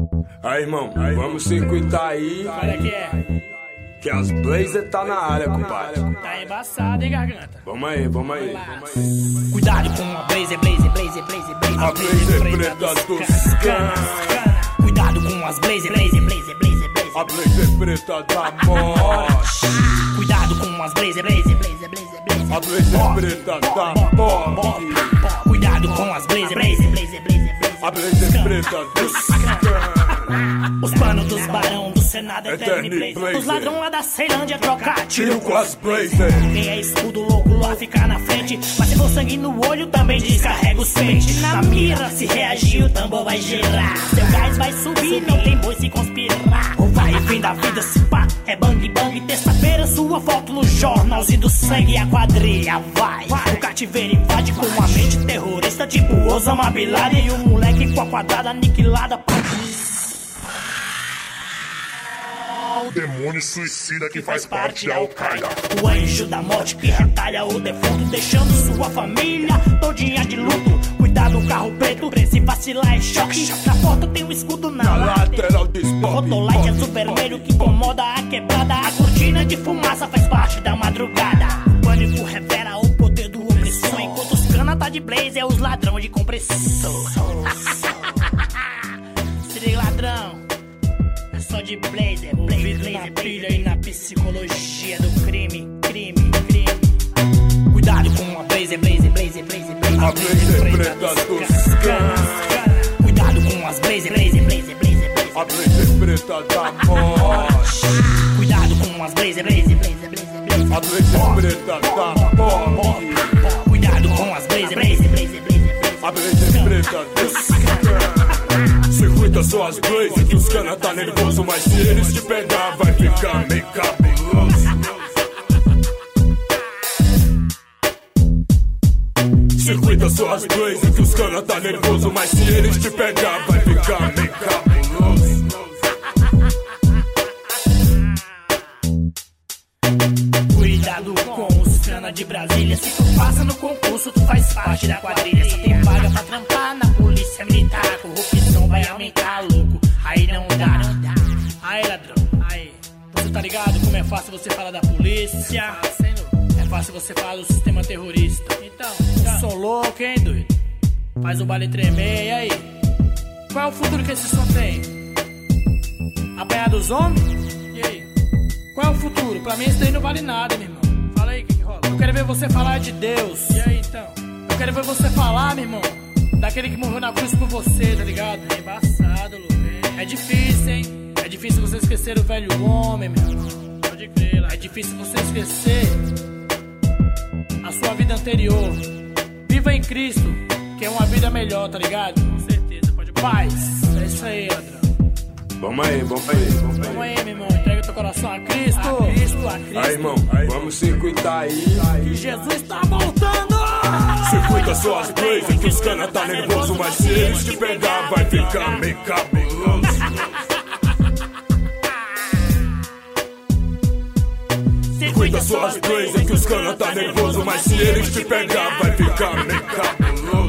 Aí, irmão, vamos circuitar aí. Olha que é. Que as Blazer tá na área, compadre. Tá embaçado, hein, garganta? Vamos aí. Cuidado com a Blazer. A Blazer preta dos canas. Cuidado com as Blazer. A Blazer preta da morte. Cuidado com as Blazer. A Blazer preta da morte. Cuidado com as Blazer. A Blazer preta dos canas. Os panos dos barão do Senado Eterno Blazer. Os ladrão lá da Ceilândia trocar Tiro com as Blazer. Quem é escudo louco lá fica na frente. Mas se for sangue no olho também descarrega os pentes. Na mira se reagir o tambor vai girar. Seu gás vai subir, não tem boi se conspirar. O vai e vem da vida se pá, é bang bang. Terça-feira sua foto no jornalzinho do sangue e a quadrilha vai. O cativeiro invade com uma mente terrorista tipo Osama Bin Laden. E o moleque com a quadrada aniquilada. O demônio suicida que faz parte da Al-Qaeda. O anjo da morte que retalha o defunto, deixando sua família todinha de luto. Cuidado, o carro preto, se vacilar é choque. Na porta tem um escudo na lateral do spot. Rotolite azul vermelho que incomoda a quebrada. A cortina de fumaça faz parte da madrugada. O pânico revela o poder do opressor. Enquanto os cana tá de blazer, é os ladrão de compressor. Seria ladrão, é só de blazer. Ouvido na pilha e na psicologia do crime. Cuidado com a blazer. A Blazer preta dos canas. Cuidado com as blazer. A Blazer preta da morte. Cuidado com as blazer. A Blazer preta da morte. Cuidado com as blazer. A Blazer preta dos canas. Circuita só as Blazer que os canas tá nervoso. Mas se eles te pegar vai ficar meio cabuloso. Circuita só as Blazer que os canas tá nervoso. Mas se eles te pegar vai ficar meio cabuloso. Cuidado com os cana de Brasília. Se tu passa no concurso, tu faz parte da quadrilha. Só tem vaga pra trampar na polícia militar. A corrupção vai aumentar, louco. Aí não dá. Aí, ladrão, aí. Você tá ligado como é fácil você falar da polícia? É fácil você falar do sistema terrorista. Então, sou louco, hein, doido? Faz o baile tremer, e aí? Qual é o futuro que esse som tem? Apanhar dos homens? E aí? Qual é o futuro? Pra mim isso daí não vale nada, meu irmão. Fala aí, o que rola? Eu quero ver você falar de Deus. E aí, então? Eu quero ver você falar, meu irmão, daquele que morreu na cruz por você, tá ligado? É embaçado, louco. É difícil, hein? É difícil você esquecer o velho homem, meu irmão. Pode crer, lá. É difícil você esquecer a sua vida anterior. Viva em Cristo, que é uma vida melhor, tá ligado? Com certeza, pode. Paz, é isso aí, ladrão. Vamos aí. Vamos aí, meu irmão, entrega teu coração a Cristo. A Cristo. Aí, irmão, vamos circuitar aí. Que Jesus tá voltando. Circuita só as Blazer que os canas tá nervoso. Mas se eles te pegar vai ficar meio cabuloso. Circuita só as Blazer que os canas tá nervoso. Mas se eles te pegar vai ficar meio cabuloso.